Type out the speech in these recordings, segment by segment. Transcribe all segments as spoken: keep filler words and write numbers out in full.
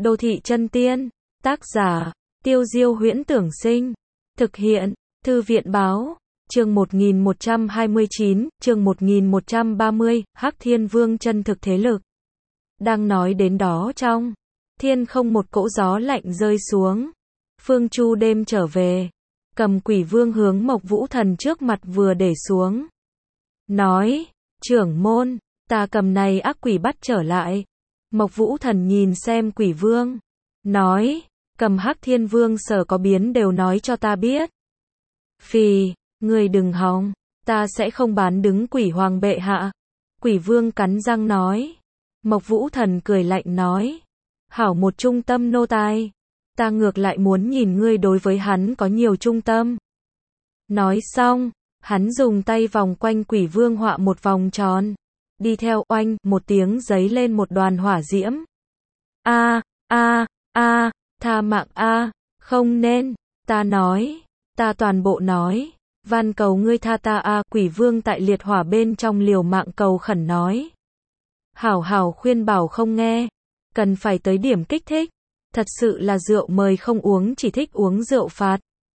Đô thị chân tiên, tác giả, Tiêu Diêu Huyễn Tưởng Sinh, thực hiện, Thư viện Báo, chương một nghìn một trăm hai mươi chín, chương một nghìn một trăm ba mươi, Hắc Thiên Vương chân thực thế lực. Đang nói đến đó trong thiên không một cỗ gió lạnh rơi xuống. Phương Chu đêm trở về, cầm Quỷ Vương hướng Mộc Vũ Thần trước mặt vừa để xuống. Nói, trưởng môn, ta cầm này ác quỷ bắt trở lại. Mộc Vũ Thần nhìn xem Quỷ Vương, nói, cầm Hắc Thiên Vương sở có biến đều nói cho ta biết. Phì, ngươi đừng hòng, ta sẽ không bán đứng Quỷ Hoàng bệ hạ. Quỷ Vương cắn răng nói. Mộc Vũ Thần cười lạnh nói, hảo một trung tâm nô tài, ta ngược lại muốn nhìn ngươi đối với hắn có nhiều trung tâm. Nói xong, hắn dùng tay vòng quanh Quỷ Vương họa một vòng tròn, đi theo oanh, một tiếng giấy lên một đoàn hỏa diễm. A, a, a, tha mạng a, không nên, ta nói, ta toàn bộ nói, van cầu ngươi tha ta a, Quỷ Vương tại liệt hỏa bên trong liều mạng cầu khẩn nói. Hảo hảo khuyên bảo không nghe, cần phải tới điểm kích thích, thật sự là rượu mời không uống chỉ thích uống rượu phạt.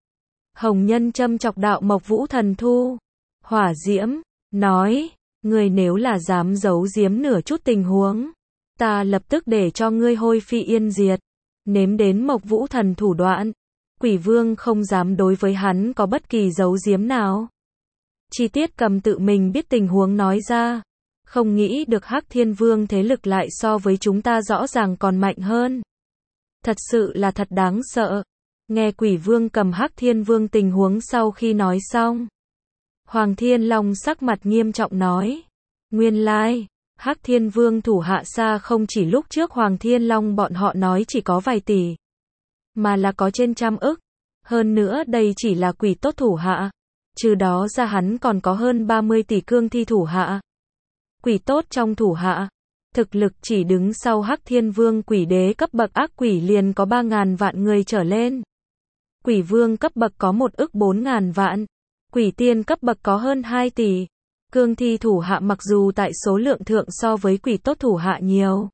Hồng Nhân châm chọc đạo Mộc Vũ Thần thu hỏa diễm, nói, ngươi nếu là dám giấu giếm nửa chút tình huống, ta lập tức để cho ngươi hôi phi yên diệt. Nếm đến Mộc Vũ Thần thủ đoạn, Quỷ Vương không dám đối với hắn có bất kỳ giấu giếm nào. Chi tiết cầm tự mình biết tình huống nói ra. Không nghĩ được Hắc Thiên Vương thế lực lại so với chúng ta rõ ràng còn mạnh hơn. Thật sự là thật đáng sợ. Nghe Quỷ Vương cầm Hắc Thiên Vương tình huống sau khi nói xong, Hoàng Thiên Long sắc mặt nghiêm trọng nói, nguyên lai, Hắc Thiên Vương thủ hạ xa không chỉ lúc trước Hoàng Thiên Long bọn họ nói chỉ có vài tỷ, mà là có trên trăm ức. Hơn nữa đây chỉ là quỷ tốt thủ hạ, trừ đó ra hắn còn có hơn ba mươi tỷ cương thi thủ hạ. Quỷ tốt trong thủ hạ, thực lực chỉ đứng sau Hắc Thiên Vương quỷ đế cấp bậc ác quỷ liền có ba ngàn vạn người trở lên. Quỷ Vương cấp bậc có một ức bốn ngàn vạn. Quỷ tiên cấp bậc có hơn hai tỷ. Cương thi thủ hạ mặc dù tại số lượng thượng so với quỷ tốt thủ hạ nhiều,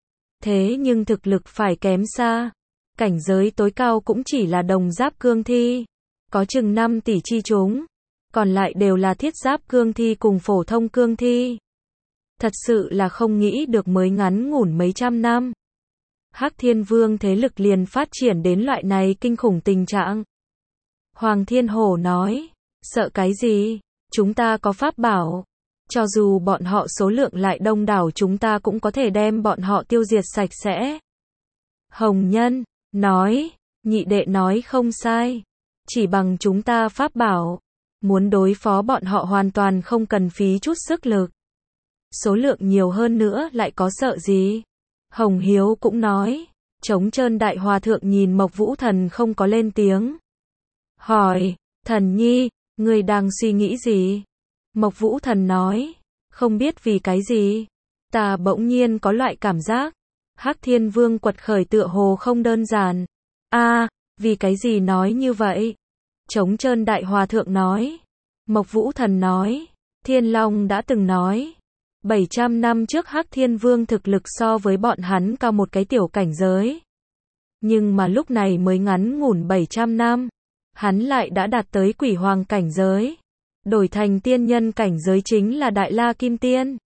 thế nhưng thực lực phải kém xa. Cảnh giới tối cao cũng chỉ là đồng giáp cương thi, có chừng năm tỷ chi chúng, còn lại đều là thiết giáp cương thi cùng phổ thông cương thi. Thật sự là không nghĩ được mới ngắn ngủn mấy trăm năm, Hắc Thiên Vương thế lực liền phát triển đến loại này kinh khủng tình trạng. Hoàng Thiên Hổ nói, sợ cái gì, chúng ta có pháp bảo, cho dù bọn họ số lượng lại đông đảo chúng ta cũng có thể đem bọn họ tiêu diệt sạch sẽ. Hồng Nhân nói, nhị đệ nói không sai, chỉ bằng chúng ta pháp bảo, muốn đối phó bọn họ hoàn toàn không cần phí chút sức lực. Số lượng nhiều hơn nữa lại có sợ gì? Hồng Hiếu cũng nói. Trống Trơn Đại Hòa Thượng nhìn Mộc Vũ Thần không có lên tiếng, hỏi, Thần Nhi, ngươi đang suy nghĩ gì? Mộc Vũ Thần nói, không biết vì cái gì, ta bỗng nhiên có loại cảm giác, Hắc Thiên Vương quật khởi tựa hồ không đơn giản. A, à, vì cái gì nói như vậy? Trống Trơn Đại Hòa Thượng nói. Mộc Vũ Thần nói, Thiên Long đã từng nói, bảy trăm năm trước Hắc Thiên Vương thực lực so với bọn hắn cao một cái tiểu cảnh giới. Nhưng mà lúc này mới ngắn ngủn bảy trăm năm, hắn lại đã đạt tới Quỷ Hoàng cảnh giới. Đổi thành tiên nhân cảnh giới chính là Đại La Kim Tiên.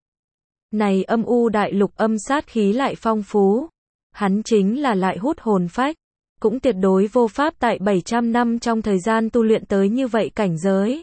Này âm u đại lục âm sát khí lại phong phú. Hắn chính là lại hút hồn phách. Cũng tuyệt đối vô pháp tại bảy trăm năm trong thời gian tu luyện tới như vậy cảnh giới.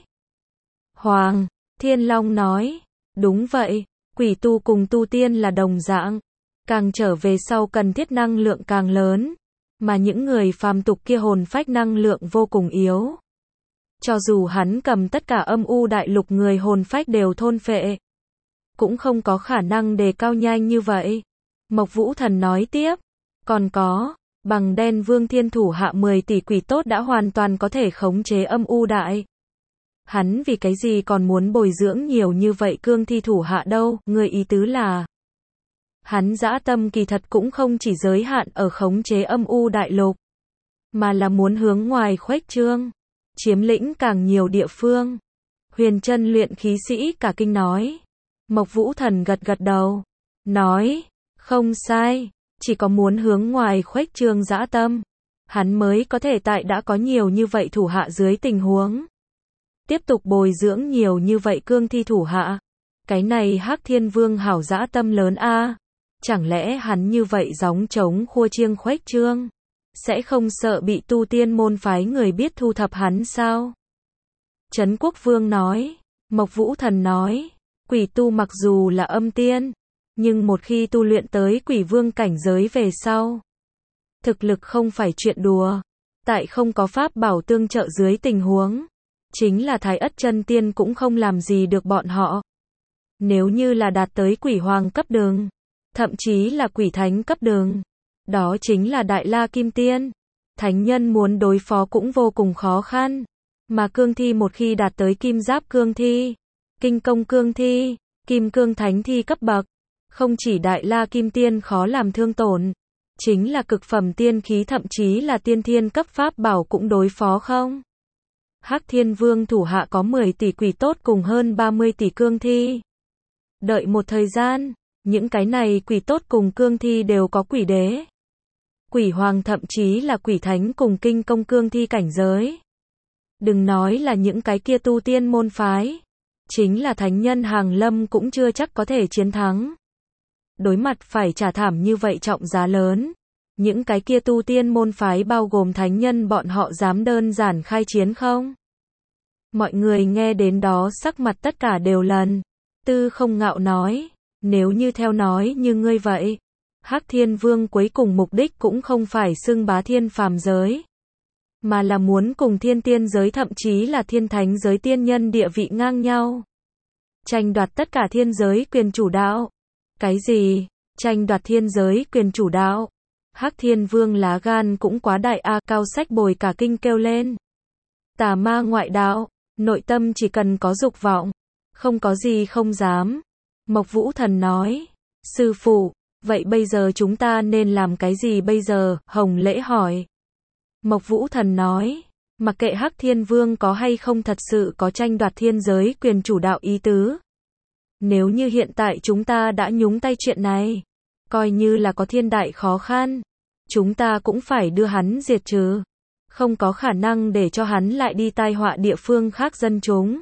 Hoàng Thiên Long nói, đúng vậy. Quỷ tu cùng tu tiên là đồng dạng, càng trở về sau cần thiết năng lượng càng lớn, mà những người phàm tục kia hồn phách năng lượng vô cùng yếu. Cho dù hắn cầm tất cả âm u đại lục người hồn phách đều thôn phệ, cũng không có khả năng đề cao nhanh như vậy. Mộc Vũ Thần nói tiếp, còn có, bằng đen vương thiên thủ hạ mười tỷ quỷ tốt đã hoàn toàn có thể khống chế âm u đại. Hắn vì cái gì còn muốn bồi dưỡng nhiều như vậy cương thi thủ hạ đâu, người ý tứ là. Hắn dã tâm kỳ thật cũng không chỉ giới hạn ở khống chế âm u đại lục, mà là muốn hướng ngoài khuếch trương, chiếm lĩnh càng nhiều địa phương. Huyền Chân luyện khí sĩ cả kinh nói. Mộc Vũ Thần gật gật đầu, nói, không sai, chỉ có muốn hướng ngoài khuếch trương dã tâm, hắn mới có thể tại đã có nhiều như vậy thủ hạ dưới tình huống tiếp tục bồi dưỡng nhiều như vậy cương thi thủ hạ. Cái này Hắc Thiên Vương hảo dã tâm lớn a. Chẳng lẽ hắn như vậy gióng trống khua chiêng khuếch trương, sẽ không sợ bị tu tiên môn phái người biết thu thập hắn sao? Trấn Quốc Vương nói, Mộc Vũ Thần nói, quỷ tu mặc dù là âm tiên, nhưng một khi tu luyện tới quỷ vương cảnh giới về sau, thực lực không phải chuyện đùa, tại không có pháp bảo tương trợ dưới tình huống, chính là Thái Ất chân tiên cũng không làm gì được bọn họ. Nếu như là đạt tới quỷ hoàng cấp đường, thậm chí là quỷ thánh cấp đường, đó chính là Đại La Kim Tiên. Thánh nhân muốn đối phó cũng vô cùng khó khăn, mà cương thi một khi đạt tới kim giáp cương thi, kinh công cương thi, kim cương thánh thi cấp bậc, không chỉ Đại La Kim Tiên khó làm thương tổn, chính là cực phẩm tiên khí thậm chí là tiên thiên cấp pháp bảo cũng đối phó không. Hắc Thiên Vương thủ hạ có mười tỷ quỷ tốt cùng hơn ba mươi tỷ cương thi. Đợi một thời gian, những cái này quỷ tốt cùng cương thi đều có quỷ đế, quỷ hoàng thậm chí là quỷ thánh cùng kinh công cương thi cảnh giới. Đừng nói là những cái kia tu tiên môn phái, chính là thánh nhân hàng lâm cũng chưa chắc có thể chiến thắng. Đối mặt phải trả thảm như vậy trọng giá lớn, những cái kia tu tiên môn phái bao gồm thánh nhân bọn họ dám đơn giản khai chiến không? Mọi người nghe đến đó sắc mặt tất cả đều lần. Tư Không Ngạo nói, nếu như theo nói như ngươi vậy, Hắc Thiên Vương cuối cùng mục đích cũng không phải xưng bá thiên phàm giới, mà là muốn cùng thiên tiên giới thậm chí là thiên thánh giới tiên nhân địa vị ngang nhau. Tranh đoạt tất cả thiên giới quyền chủ đạo. Cái gì? Tranh đoạt thiên giới quyền chủ đạo? Hắc Thiên Vương lá gan cũng quá đại a. Cao Sách Bồi cả kinh kêu lên. Tà ma ngoại đạo, nội tâm chỉ cần có dục vọng, không có gì không dám. Mộc Vũ Thần nói, sư phụ, vậy bây giờ chúng ta nên làm cái gì bây giờ? Hồng Lễ hỏi. Mộc Vũ Thần nói, mặc kệ Hắc Thiên Vương có hay không thật sự có tranh đoạt thiên giới quyền chủ đạo ý tứ. Nếu như hiện tại chúng ta đã nhúng tay chuyện này, coi như là có thiên đại khó khăn, chúng ta cũng phải đưa hắn diệt trừ. Không có khả năng để cho hắn lại đi tai họa địa phương khác dân chúng.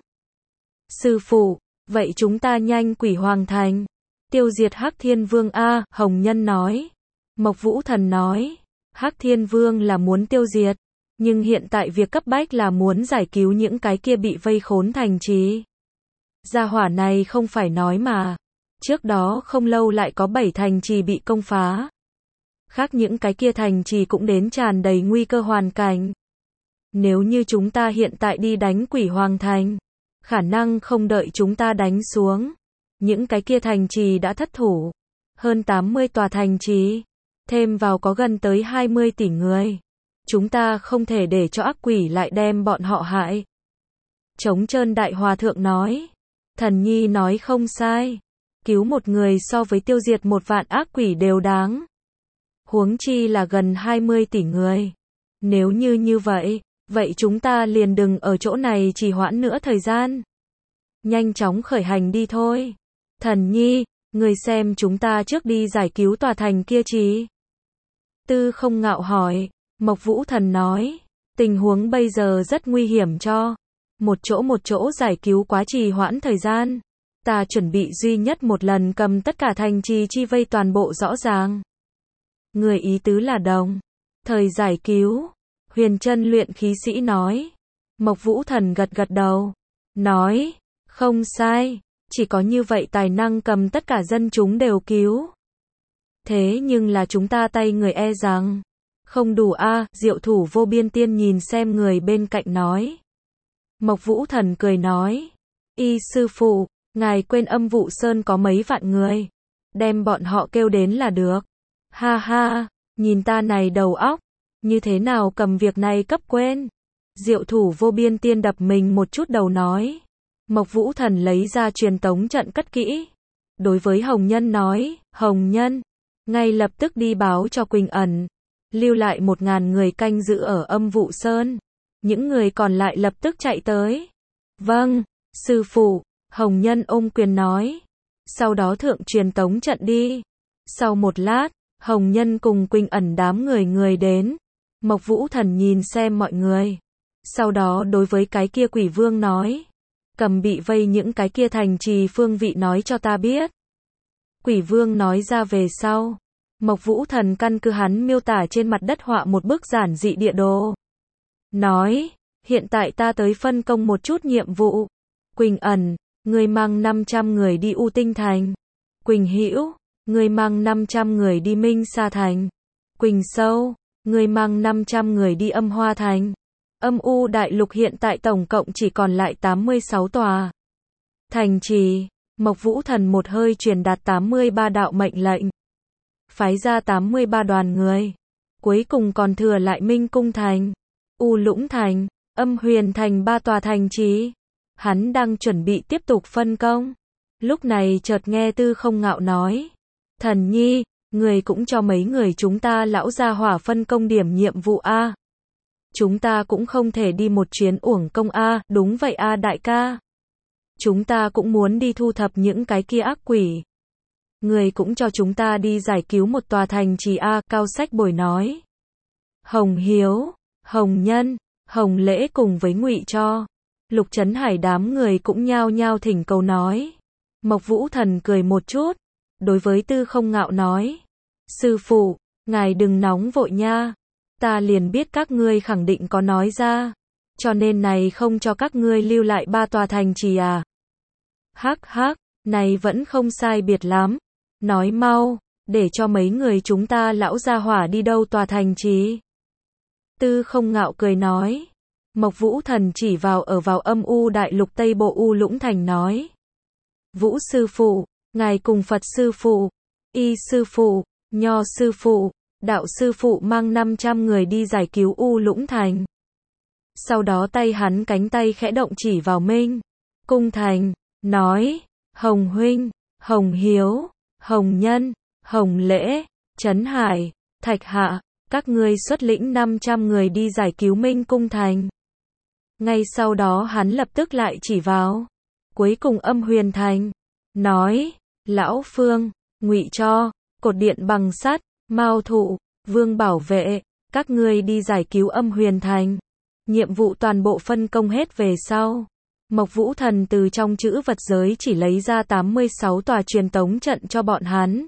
Sư phụ, vậy chúng ta nhanh quỷ hoàng thành, tiêu diệt Hắc Thiên Vương a. Hồng Nhân nói. Mộc Vũ Thần nói, Hắc Thiên Vương là muốn tiêu diệt, nhưng hiện tại việc cấp bách là muốn giải cứu những cái kia bị vây khốn thành trì. Gia hỏa này không phải nói mà, trước đó không lâu lại có bảy thành trì bị công phá. Khác những cái kia thành trì cũng đến tràn đầy nguy cơ hoàn cảnh. Nếu như chúng ta hiện tại đi đánh quỷ hoàng thành, khả năng không đợi chúng ta đánh xuống, những cái kia thành trì đã thất thủ. Hơn tám mươi tòa thành trì, thêm vào có gần tới hai mươi tỷ người. Chúng ta không thể để cho ác quỷ lại đem bọn họ hại. Trống Trơn Đại Hòa Thượng nói, Thần Nhi nói không sai, cứu một người so với tiêu diệt một vạn ác quỷ đều đáng. Huống chi là gần hai mươi tỷ người. Nếu như như vậy, vậy chúng ta liền đừng ở chỗ này trì hoãn nữa thời gian. Nhanh chóng khởi hành đi thôi. Thần Nhi, người xem chúng ta trước đi giải cứu tòa thành kia chí. Tư Không Ngạo hỏi. Mộc Vũ Thần nói, tình huống bây giờ rất nguy hiểm cho. Một chỗ một chỗ giải cứu quá trì hoãn thời gian. Ta chuẩn bị duy nhất một lần cầm tất cả thành trì chi vây toàn bộ rõ ràng. Người ý tứ là đồng. Thời giải cứu. Huyền Chân luyện khí sĩ nói. Mộc Vũ Thần gật gật đầu. Nói, không sai. Chỉ có như vậy tài năng cầm tất cả dân chúng đều cứu. Thế nhưng là chúng ta tay người e rằng không đủ a. À, Diệu Thủ Vô Biên Tiên nhìn xem người bên cạnh nói. Mộc Vũ Thần cười nói. Y sư phụ, ngài quên Âm Vụ Sơn có mấy vạn người. Đem bọn họ kêu đến là được. Ha ha, nhìn ta này đầu óc, như thế nào cầm việc này cấp quên. Diệu Thủ Vô Biên Tiên đập mình một chút đầu nói. Mộc Vũ Thần lấy ra truyền tống trận cất kỹ. Đối với Hồng Nhân nói, Hồng Nhân, ngay lập tức đi báo cho Quỳnh Ẩn. Lưu lại một ngàn người canh giữ ở Âm Vụ Sơn. Những người còn lại lập tức chạy tới. Vâng, sư phụ, Hồng Nhân ôm quyền nói. Sau đó thượng truyền tống trận đi. Sau một lát, Hồng Nhân cùng Quỳnh Ẩn đám người người đến. Mộc Vũ Thần nhìn xem mọi người. Sau đó đối với cái kia quỷ vương nói. Cầm bị vây những cái kia thành trì phương vị nói cho ta biết. Quỷ vương nói ra về sau. Mộc Vũ Thần căn cứ hắn miêu tả trên mặt đất họa một bức giản dị địa đồ. Nói, hiện tại ta tới phân công một chút nhiệm vụ. Quỳnh Ẩn, ngươi mang năm trăm người đi U Tinh Thành. Quỳnh Hữu, ngươi mang năm trăm người đi Minh Sa Thành. Quỳnh Sâu, ngươi mang năm trăm người đi Âm Hoa Thành. Âm U Đại Lục hiện tại tổng cộng chỉ còn lại tám mươi sáu tòa thành trì. Mộc Vũ Thần một hơi truyền đạt tám mươi ba đạo mệnh lệnh. Phái ra tám mươi ba đoàn người. Cuối cùng còn thừa lại Minh Cung Thành, U Lũng Thành, Âm Huyền Thành ba tòa thành trì. Hắn đang chuẩn bị tiếp tục phân công. Lúc này chợt nghe Tư Không Ngạo nói. Thần nhi, người cũng cho mấy người chúng ta lão gia hỏa phân công điểm nhiệm vụ A. Chúng ta cũng không thể đi một chuyến uổng công A. Đúng vậy A đại ca. Chúng ta cũng muốn đi thu thập những cái kia ác quỷ. Người cũng cho chúng ta đi giải cứu một tòa thành trì A. Cao Sách Bồi nói. Hồng Hiếu, Hồng Nhân, Hồng Lễ cùng với Ngụy Cho, Lục Trấn Hải đám người cũng nhao nhao thỉnh cầu nói. Mộc Vũ Thần cười một chút, đối với Tư Không Ngạo nói. Sư phụ, ngài đừng nóng vội nha. Ta liền biết các ngươi khẳng định có nói ra. Cho nên này không cho các ngươi lưu lại ba tòa thành trì à. Hắc hắc, này vẫn không sai biệt lắm. Nói mau, để cho mấy người chúng ta lão gia hỏa đi đâu tòa thành trì. Tư Không Ngạo cười nói. Mộc Vũ Thần chỉ vào ở vào Âm U Đại Lục Tây Bộ U Lũng Thành nói. Vũ sư phụ, ngài cùng Phật sư phụ, Y sư phụ, Nho sư phụ, Đạo sư phụ mang năm trăm người đi giải cứu U Lũng Thành. Sau đó tay hắn cánh tay khẽ động chỉ vào Minh Cung Thành, nói, Hồng Huynh, Hồng Hiếu, Hồng Nhân, Hồng Lễ, Trấn Hải, Thạch Hạ, các ngươi xuất lĩnh năm trăm người đi giải cứu Minh Cung Thành. Ngay sau đó hắn lập tức lại chỉ vào cuối cùng Âm Huyền Thành, nói, Lão Phương, Ngụy Cho, Cột Điện Bằng Sắt, Mao Thụ, Vương Bảo Vệ, các ngươi đi giải cứu Âm Huyền Thành. Nhiệm vụ toàn bộ phân công hết về sau. Mộc Vũ Thần từ trong chữ vật giới chỉ lấy ra tám mươi sáu tòa truyền tống trận cho bọn hắn.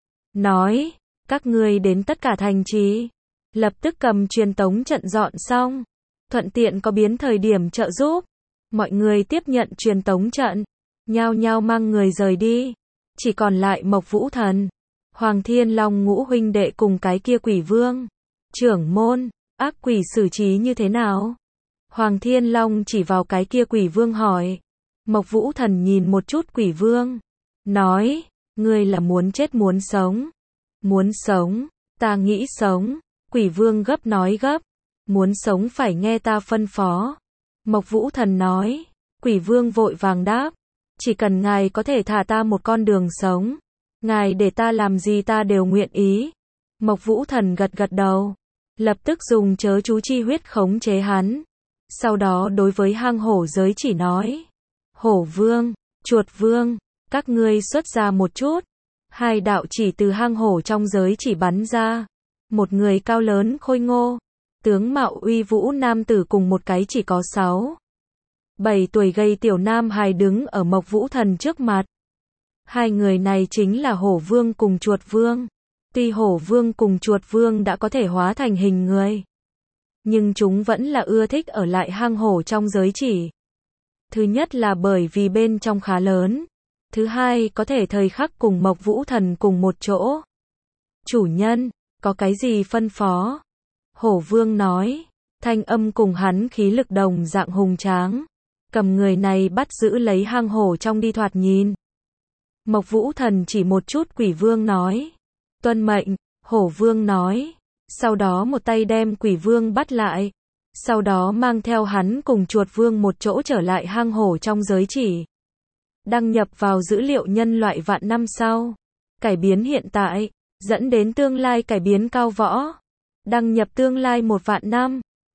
Nói, các ngươi đến tất cả thành trì, lập tức cầm truyền tống trận dọn xong, thuận tiện có biến thời điểm trợ giúp. Mọi người tiếp nhận truyền tống trận, nhao nhao mang người rời đi. Chỉ còn lại Mộc Vũ Thần, Hoàng Thiên Long ngũ huynh đệ cùng cái kia quỷ vương. Trưởng môn, ác quỷ xử trí như thế nào? Hoàng Thiên Long chỉ vào cái kia quỷ vương hỏi. Mộc Vũ Thần nhìn một chút quỷ vương, nói, ngươi là muốn chết muốn sống? Muốn sống, ta nghĩ sống. Quỷ vương gấp nói gấp, muốn sống phải nghe ta phân phó. Mộc Vũ Thần nói. Quỷ vương vội vàng đáp, chỉ cần ngài có thể thả ta một con đường sống, ngài để ta làm gì ta đều nguyện ý. Mộc Vũ Thần gật gật đầu, lập tức dùng chớ chú chi huyết khống chế hắn. Sau đó đối với hang hổ giới chỉ nói, Hổ Vương, Chuột Vương, các ngươi xuất ra một chút. Hai đạo chỉ từ hang hổ trong giới chỉ bắn ra. Một người cao lớn khôi ngô, tướng mạo uy vũ nam tử cùng một cái chỉ có sáu, bảy tuổi gầy tiểu nam hài đứng ở Mộc Vũ Thần trước mặt. Hai người này chính là Hổ Vương cùng Chuột Vương. Tuy Hổ Vương cùng Chuột Vương đã có thể hóa thành hình người, nhưng chúng vẫn là ưa thích ở lại hang hổ trong giới chỉ. Thứ nhất là bởi vì bên trong khá lớn. Thứ hai có thể thời khắc cùng Mộc Vũ Thần cùng một chỗ. Chủ nhân, có cái gì phân phó? Hổ Vương nói, thanh âm cùng hắn khí lực đồng dạng hùng tráng. Cầm người này bắt giữ lấy hang hổ trong đi thoạt nhìn. Mộc Vũ Thần chỉ một chút quỷ vương nói. Tuân mệnh, Hổ Vương nói. Sau đó một tay đem quỷ vương bắt lại. Sau đó mang theo hắn cùng Chuột Vương một chỗ trở lại hang hổ trong giới chỉ. Đăng nhập vào dữ liệu nhân loại vạn năm sau. Cải biến hiện tại, dẫn đến tương lai cải biến cao võ. Đăng nhập tương lai một vạn năm.